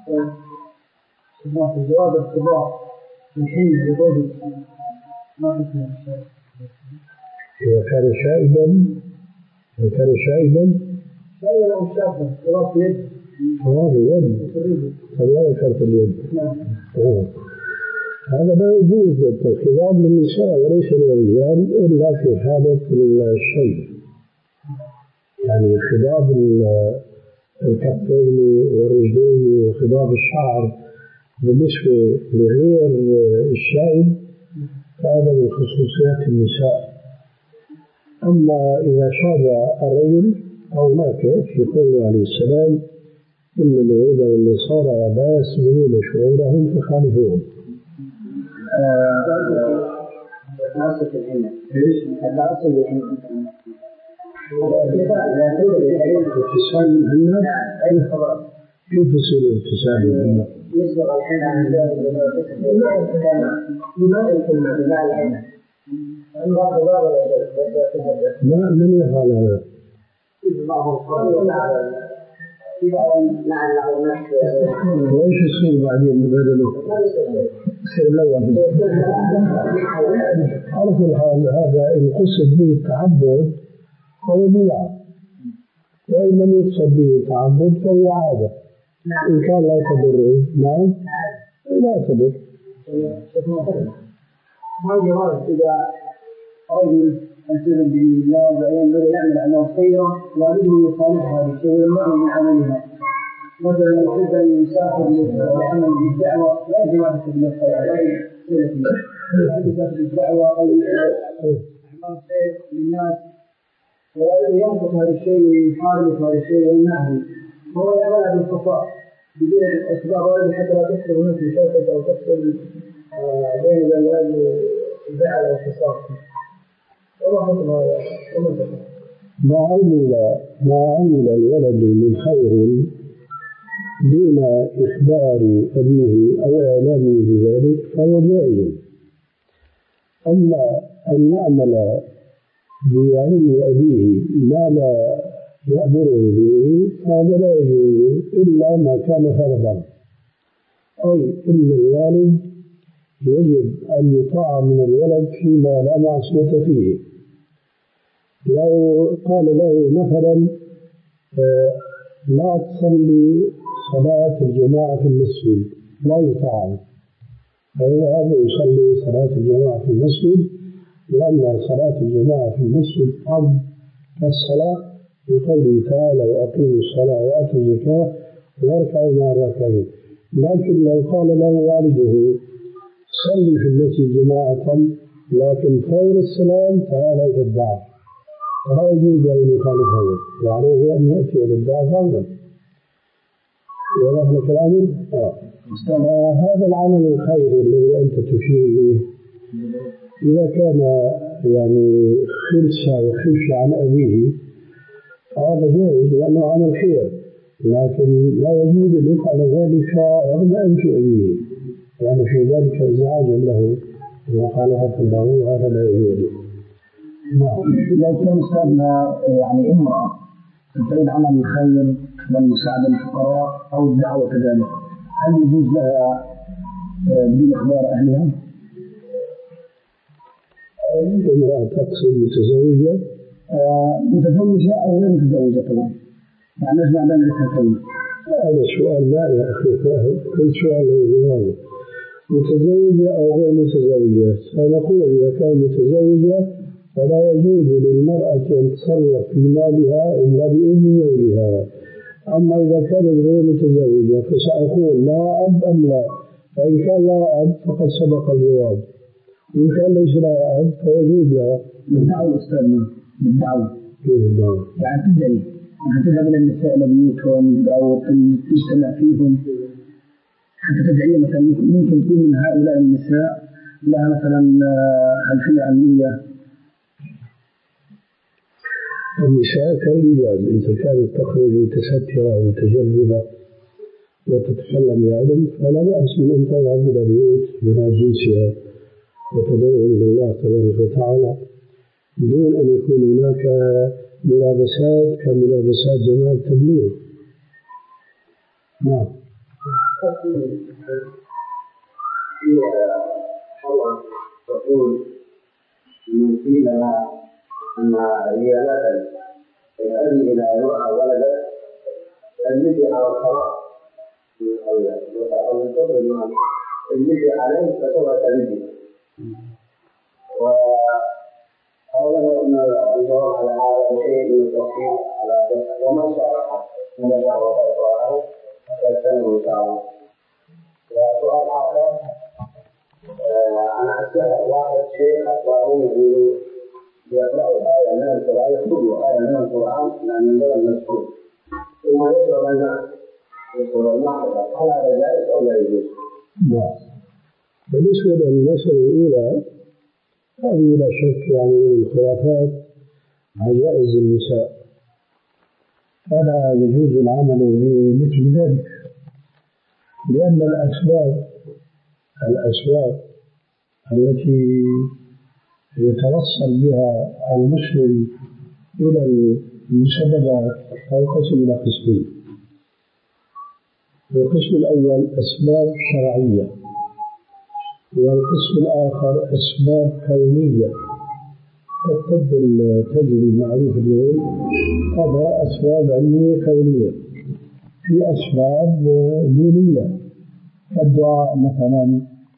جواب الخضار من حين الوجود ما حكمه؟ إذا كان شائبا إذا كان شائبا شائبا أو شابا خلاص يد هذا يد فلا شرط اليد. هذا لا يجوز الخضاب للنساء وليس للرجال إلا في حالة الشيء، يعني خضاب الكفين والرجلين وخضاب الشعر بالنسبة لغير الشائب فهذا من خصوصيات النساء. أما إذا شاب الرجل أو مات في قوله عليه السلام إن اليهود والنصارى لا يسمعون شعورهم فخالفوهم. ناصر العلم الأصل العلم اتصال الهمة كيف تصير اتصال الهمة؟ يسبق الحين عن لما الكلمة بمعنى العلم ما لم يفعل هذا. وإيش يصير بعدين بدله؟ يصير الأول. على كل حال هذا إن قصد به التعبد فهو بدعة، وإن لم يقصد به التعبد فهو عادة. إن كان لا تضره نعم لا تضر. ما جواز إذا رجل التزم بدين الله وبعدين بدأ يعمل أعمال خيرة والده يصالحها بالشيء ويمنعه من عملها، مثلا يحب أن يسافر لعمل بالدعوة لا يجب أن يكون بالخير لا يحب يسافر بالدعوة أو أعمال خير للناس ولا ينقص هذا الشيء ويحارب هذا الشيء ويمنعه، هو يعمل بالخفاء بدون أسباب والده حتى لا تحصل نفسه شوكة أو تحصل بين الأولاد زعل أو خصاص. ما عمل ما عمل الولد من خير دون إخبار أبيه أو إعلامه بذلك فهو جائز. أما أن يعمل بعلم أبيه ما لا يأمره به فهذا لا يجوز إلا ما كان فرضا، أي إن الوالد يجب أن يطاع من الولد فيما لا معصية فيه. لو قال له مثلا لا تصلي صلاة الجماعة في المسجد لا يطاع، فيذهب يصلي صلاة الجماعة في المسجد، لأن صلاة الجماعة في المسجد أفضل كالصلاة بقوله تعالى وأقيموا الصلاة وآتوا الزكاة واركعوا مع الراكعين. لكن لو قال له والده صلي في المسجد جماعة لكن فور السلام تعالى إلى الدار، فلا يجوز أن يخالف هذا وعليه أن يأتي إلى الدار فورا. وضح لك الأمر؟ آه. هذا العمل الخير الذي أنت تشير إليه إذا كان يعني خلصة وخشية عن أبيه هذا جائز لأنه عمل خير، لكن لا يجوز أن يفعل ذلك رغم أنف أبيه، يعني في ذلك إزعاجا له ومخالفة له، هذا لا يجوز. لو كان أستاذنا يعني امرأة تريد عمل الخير والمساعدة للفقراء أو الدعوة كذلك، هل يجوز لها بدون إخبار أهلها؟ امرأة تقصد متزوجة؟ آه متزوجة أو غير متزوجة طبعا، يعني نجمع بين الاثنين. هذا السؤال لا يا أخي، كل سؤال له جواب. متزوجة أو غير متزوجة. فنقول إذا كان متزوجة فلا يجوز للمرأة أن تتصرف في مالها إلا بإذن زوجها. أما إذا كانت غير متزوجة فسأقول لا أب أم لا. فإن كان لا أب فقد سبق الجواب، وإن كان ليس لا أب فيجوز لها. بالدعوة أستاذنا، بالدعوة. كيف الدعوة؟ يعني تدعي، تذهب إلى النساء لبيوتهم أو تجتمع فيهم حتى تدعي. مثلا ممكن يكون من هؤلاء النساء لها مثلا خلفية علمية. النساء كالرجال، إذا كانت تخرج متسترة ومتجربة وتتكلم بعلم فلا بأس من أن تذهب إلى بيوت بنات جنسها وتدعو إلى الله تبارك وتعالى بدون أن يكون هناك ملابسات كملابسات جماعة التبليغ. نعم. الله تقول من قيل أن هي مثل الأبي إلى امرأة ولدا المثل على الطلاق أو الكفر المثل عليه فسوى تلده. وأولا أن الجواب على هذا شيء من التفصيل على وما شرح من الشهوة والطاعة فيستمر إن شاء الله. وسؤال آخر، أنا أسأل واحد شيخ وهو يقول يقرأ آية من القرآن يخطب آية من القرآن لأن ينبغي المذكور ثم يشرب الماء يشرب الماء هل هذا جائز أو لا يجوز؟ نعم. بالنسبة للمسألة الأولى هذه لا شك يعني من الخرافات عجائز النساء، فلا يجوز العمل بمثل ذلك، لأن الأسباب الأسباب التي يتوصل بها المسلم إلى المسببات تنقسم إلى قسمين. القسم الأول أسباب شرعية، والقسم الآخر أسباب كونية كالطب التجري المعروف اليوم، هذا أسباب علمية كونية. في أسباب دينية كالدعاء مثلا،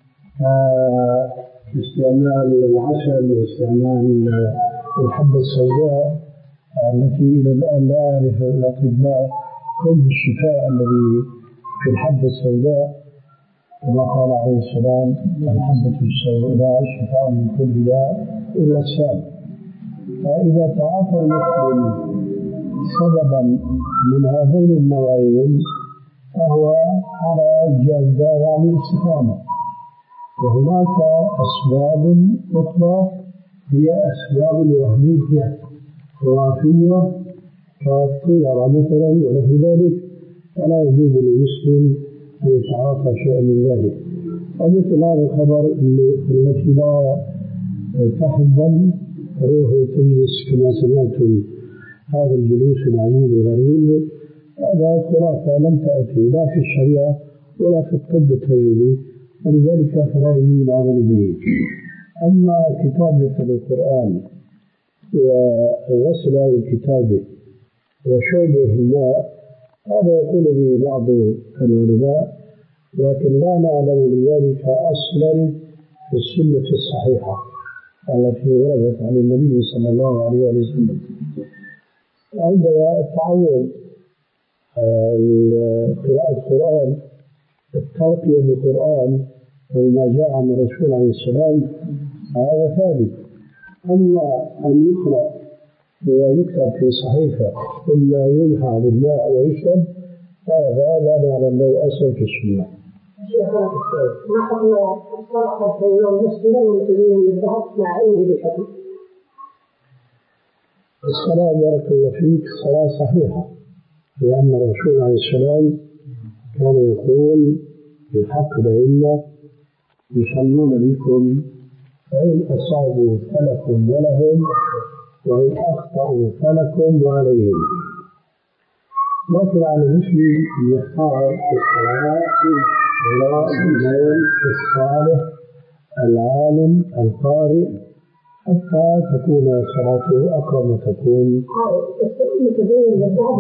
استعمال العسل واستعمال الحبة السوداء التي إلى الآن لا يعرف الأطباء كل الشفاء الذي في الحبة السوداء، كما قال عليه السلام الحبة السوداء شفاء من كل داء إلا السام. فإذا تعاطى المسلم سببا من هذين النوعين فهو على الجادة وعلى الاستقامة. وهناك أسباب أخرى هي أسباب وهمية خرافية كالطيرة مثلا ونحو ذلك، فلا يجوز للمسلم أن يتعاطى شيئا من ذلك. ومثل هذا الخبر التي لا تحضن روح تجلس كما سمعتم هذا الجلوس العجيب الغريب، هذا خرافة لم تأتي لا في الشريعة ولا في الطب التجريبي، ولذلك فلا يجوز العمل به. أما كتابة القرآن وغسل الكتابة وشربه الماء هذا يقول به بعض العلماء، لكن لا نعلم لذلك أصلا في السنة الصحيحة التي وردت عن النبي صلى الله عليه وسلم. عندنا التعود قراءة القرآن، الترقية بالقرآن وما جاء عن الرسول عليه السلام هذا ثابت. أما أن يقرأ ويكتب في صحيفة ثم يمحى بالماء ويشرب هذا لا نعلم له أصل في السنة. ما حكم الصلاة بين المسلم والمسلمين بالذهب مع علمه بالحكم؟ الصلاة بارك الله فيك صلاة صحيحة، لأن الرسول عليه السلام كان يقول في حق الأئمة يصلون بكم فإن أصابوا فلكم ولهم وإن أخطأوا فلكم وعليهم. لكن على المسلم يختار الصلاة وراء الإمام الصالح العالم القارئ حتى تكون صلاته أقرب ما تكون.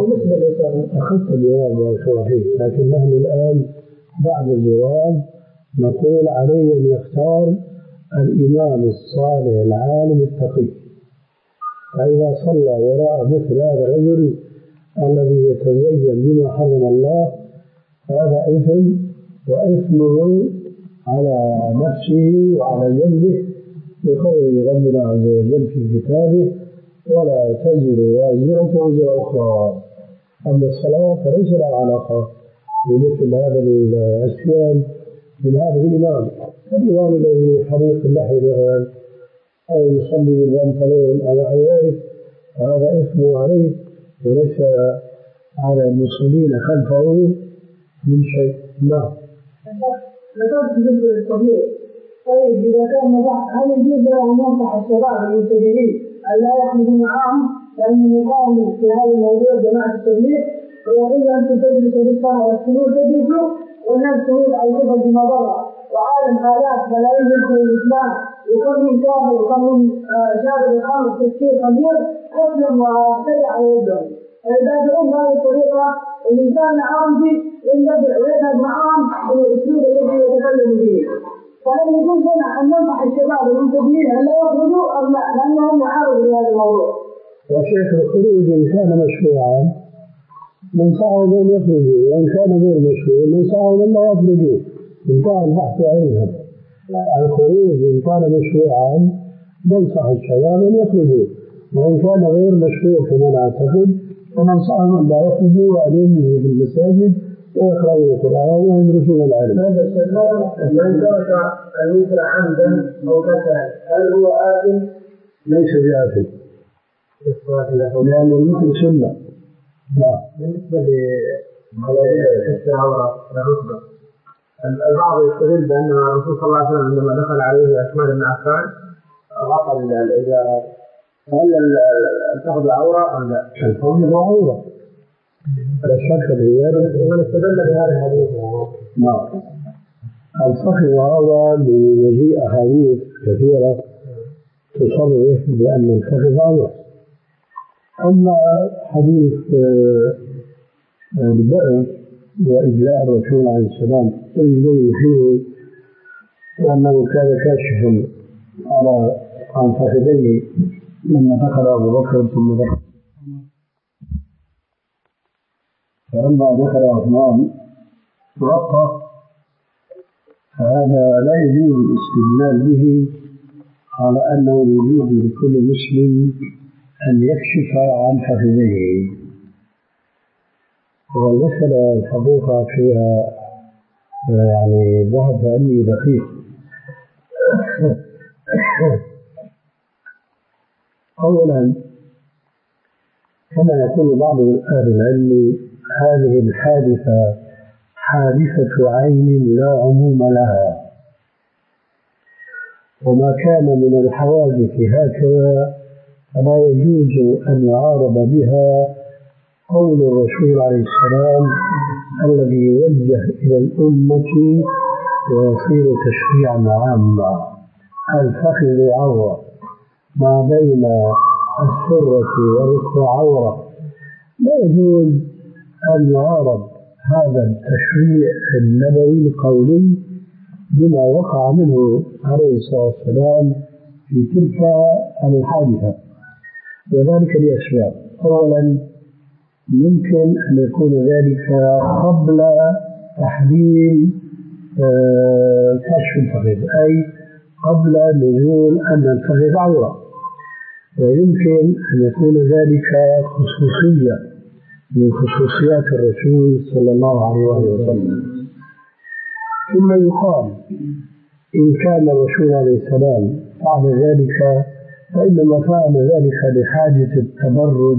أخذت الجواب بارك الله فيك، لكن نحن الآن بعد الجواب نقول عليه أن يختار الإمام الصالح العالم التقي. فإذا صلى وراء مثل هذا الرجل الذي يتزين بما حرم الله هذا إثم، وإثمه على نفسه وعلى جنبه، بقول ربنا عز وجل في كتابه: ولا تزر وازرة وزر أخرى. أما الصلاة فليس لها علاقة بمثل هذا العصيان من هذا الإمام. الإمام الذي حريق اللحية مثلا أو يصلي بالبنطلون أو نحو ذلك هذا إثمه عليه وليس على المصلين خلفه من شيء. نعم. ذكرت بالنسبة للطبيعي، طيب إذا كان هل يجوز له أن ينصح الشباب المبتدئين أن لا يخرجوا معهم لأنهم يقاوموا في هذا الموضوع جماعة التبليغ ويقول أنتم تجلسوا بالصلاة والسنور تجلسوا والناس تقول أيضا بمضرة وعالم آلاف ملايين يدخل الإسلام وكم من كافر وكم من شارب الخمر تفكير خبير أسلم وابتدع ويبدأ. فإذا دعوا بهذه الطريقة الإنسان عامدي يندفع ويذهب معهم بالأسلوب الذي يتكلم به. فهل يجوز لنا أن ننصح الشباب المنتبهين أن لا يخرجوا أم لا؟ لأنهم يعارضوا بهذا الموضوع. وشيخ الخروج إن كان مشروعا ننصحهم أن يخرجوا، وإن كان غير مشروع ننصحهم أن لا يخرجوا. انتهى البحث عنها. الخروج إن كان مشروعا ننصح الشباب أن يخرجوا، وإن كان غير مشروع كما نعتقد وننصحهم أن لا يخرجوا وأن يجلسوا في المساجد ويقرأون القرآن ويدرسون العلم. هذا الشيخ من ترك الوتر عمدا أو كسلا هل هو آثم؟ ليس بآثم، لأن الوتر سنة. نعم. بالنسبة لكسر العورة والركبة، البعض يستدل بأن الرسول صلى الله عليه وسلم عندما دخل عليه عثمان بن عفان غطى الإزار، هل الفخذ العورة أم لا؟ الفخذ عورة لا شك في ذلك، ومن استدل بهذا الحديث. نعم. الفخذ عورة لمجيء أحاديث كثيرة تصرح بأن الفخذ عورة. أما حديث البئر وإجلاء الرسول عليه السلام رجليه فيه وأنه كان كاشفا على عن فخذيه لما دخل أبو بكر ثم دخل، فلما دخل عثمان توقف، فهذا لا يجوز الاستدلال به على أنه يجوز لكل مسلم أن يكشف عن فخذيه. والمسألة الحقيقة فيها يعني بحث علمي دقيق. أولا كما يقول بعض أهل العلم هذه الحادثة حادثة عين لا عموم لها، وما كان من الحوادث هكذا فلا يجوز أن يعارض بها قول الرسول عليه السلام الذي يوجه إلى الأمة ويصير تشريعا عاما: الفخذ عورة، ما بين السرة والركبة عورة. لا يجوز أن يعارض هذا التشريع النبوي القولي بما وقع منه عليه الصلاة والسلام في تلك الحادثة، وذلك لأسباب. أولا يمكن أن يكون ذلك قبل تحريم كشف الفخذ، أي قبل نزول أن الفخذ عورة، ويمكن أن يكون ذلك خصوصية من خصوصيات الرسول صلى الله عليه وسلم. ثم يقال إن كان الرسول عليه السلام فعل ذلك فإنما فعل ذلك لحاجة التبرد،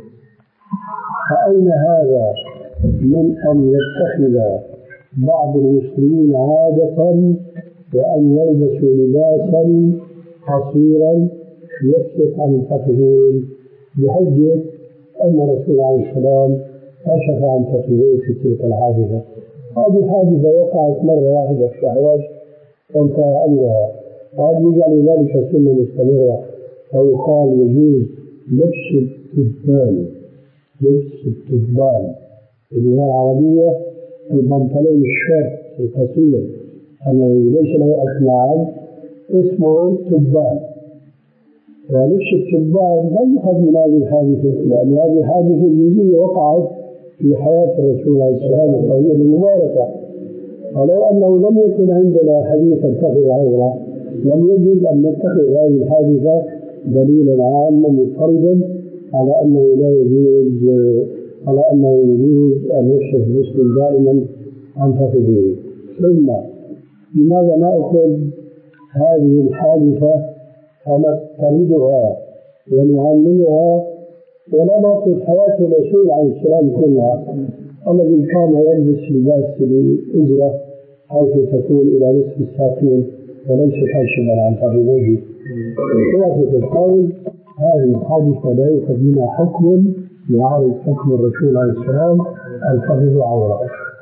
فأين هذا من أن يتخذ بعض المسلمين عادة وأن يلبسوا لباسا قصيرا يكشف عن الفخذين بحجة أن الرسول عليه السلام كشف عن فخذيه في تلك الحادثة؟ هذه حادثة وقعت مرة واحدة في الأحواز وانتهى أمرها، وهذا يجعل ذلك سنة مستمرة. فيقال يجوز لبس التبان، لبس التبان باللغة العربية البنطلون الشورت القصير الذي ليس له أسنان اسمه تبان، ولبس التبان لا يؤخذ من هذه الحادثة، لأن هذه الحادثة جزئية وقعت في حياة الرسول عليه السلام الطويلة المباركة. ولو أنه لم يكن عندنا حديث اتخذ العورة لم يجوز أن نتخذ هذه الحادثة دليلا عاما مضطردا على أنه لا يجوز على أنه يجوز أن يكشف المسلم دائما عن فخذه. ثم لماذا نأخذ هذه الحادثة ونفترضها ونعلمها ولا نأخذ حياة الرسول عليه السلام كلها الذي كان يلبس لباس الإزرة حيث تكون إلى نصف الساقين وليس كاشفا عن فخذيه. خلاصة القول هذه الحادثة لا يؤخذ منها حكم يعارض حكم الرسول عليه السلام الفخذ عورة.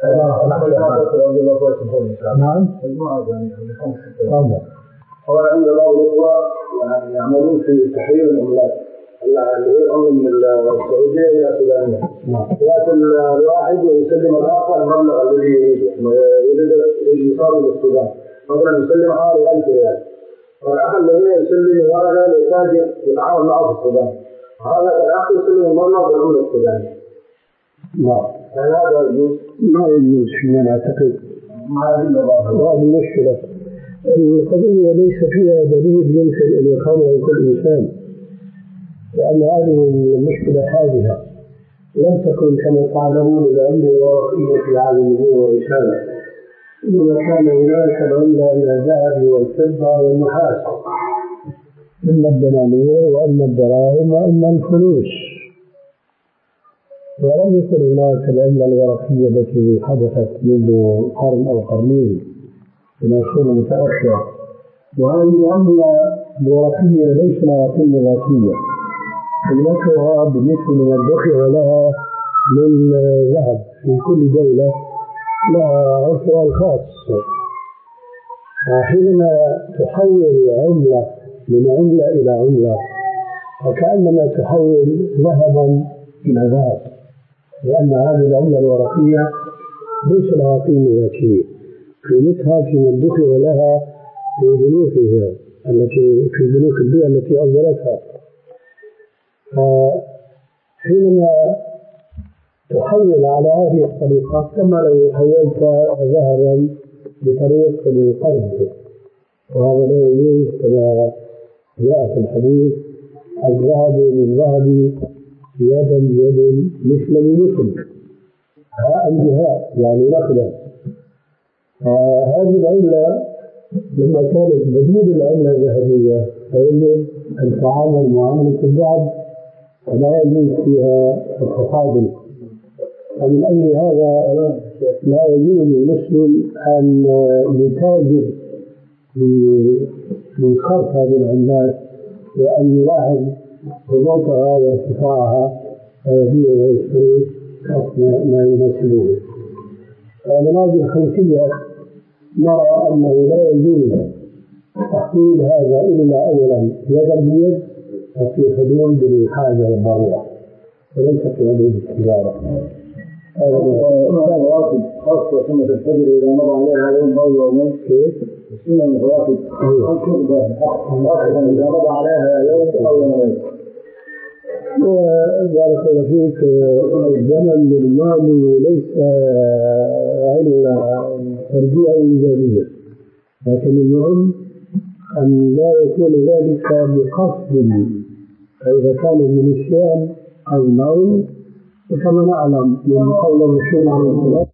نعم. تفضل. هو عند بعض الإخوة يعملون في تحرير العملات اللي هي الأمر من السعودية إلى السودانية، لكن الواحد يسلم الآخر المبلغ الذي يريده يريد يصاب للسودان، مثلا يسلم حوالي ألف ريال، والأخ الذي يسلم ورقة لتاجر يتعامل معه في السودان، هذا الأخ يسلم المبلغ بالعملة السودانية. نعم. هذا يجوز؟ ما يجوز فيما نعتقد. هذه مشكلة. القضية ليس فيها دليل يمكن أن يفهمه كل إنسان، لأن هذه المشكلة حادثة لم تكن كما تعلمون العملة الورقية في عالم النبوة والرسالة، إنما كان هناك العملة من الذهب والفضة والنحاس، إما الدنانير وإما الدراهم وإما الفلوس، ولم يكن هناك العملة الورقية التي حدثت منذ قرن أو قرنين من عصور متأخرة. وهذه العملة الورقية ليس لها قيمة ذاتية، قيمتها بالنسبة لما ادخر لها من ذهب في كل دولة لها عرفها الخاص. وحينما تحول عملة من عملة إلى عملة فكأنما تحول ذهبا إلى ذهب، لأن هذه العملة الورقية ليس لها قيمة ذاتية، قيمتها فيما ادخر لها في بنوكها التي في بنوك الدول التي أصدرتها. فحينما تحول على هذه الطريقة كما لو حولت ذهبا بطريق القرض، وهذا لا يجوز كما جاء في الحديث الذهب بالذهب يدا بيد مثل بمثل هاء بهاء يعني نقدا. هذه العملة لما كانت بديل العملة الذهبية فيجب أن تعامل معاملة الذهب ولا يجوز فيها التفاضل. ومن أجل هذا لا يجوز للمسلم أن يتاجر بخرط هذه العملات وأن يلاحظ قيمتها وارتفاعها ويبيع ويشتري ما يناسبه. ومن هذه الحيثية نرى أنه لا يجوز تحويل هذا إلا أولا يدا بيد وفي حدود الحاجة والضرورة وليس في حدود التجارة. هذا كان واجب خاصة سنة الفجر إذا مضى عليها يوم أو يومين كيف؟ السنة من الواجب خاصة إذا مضى عليها يوم أو يومين. وبارك الله فيك الزمن الماضي ليس علة تربية إيجابية، لكن المهم أن لا يكون ذلك بقصد، فإذا كان من الشأن أو النوم فكما نعلم من قول الرسول عليه الصلاة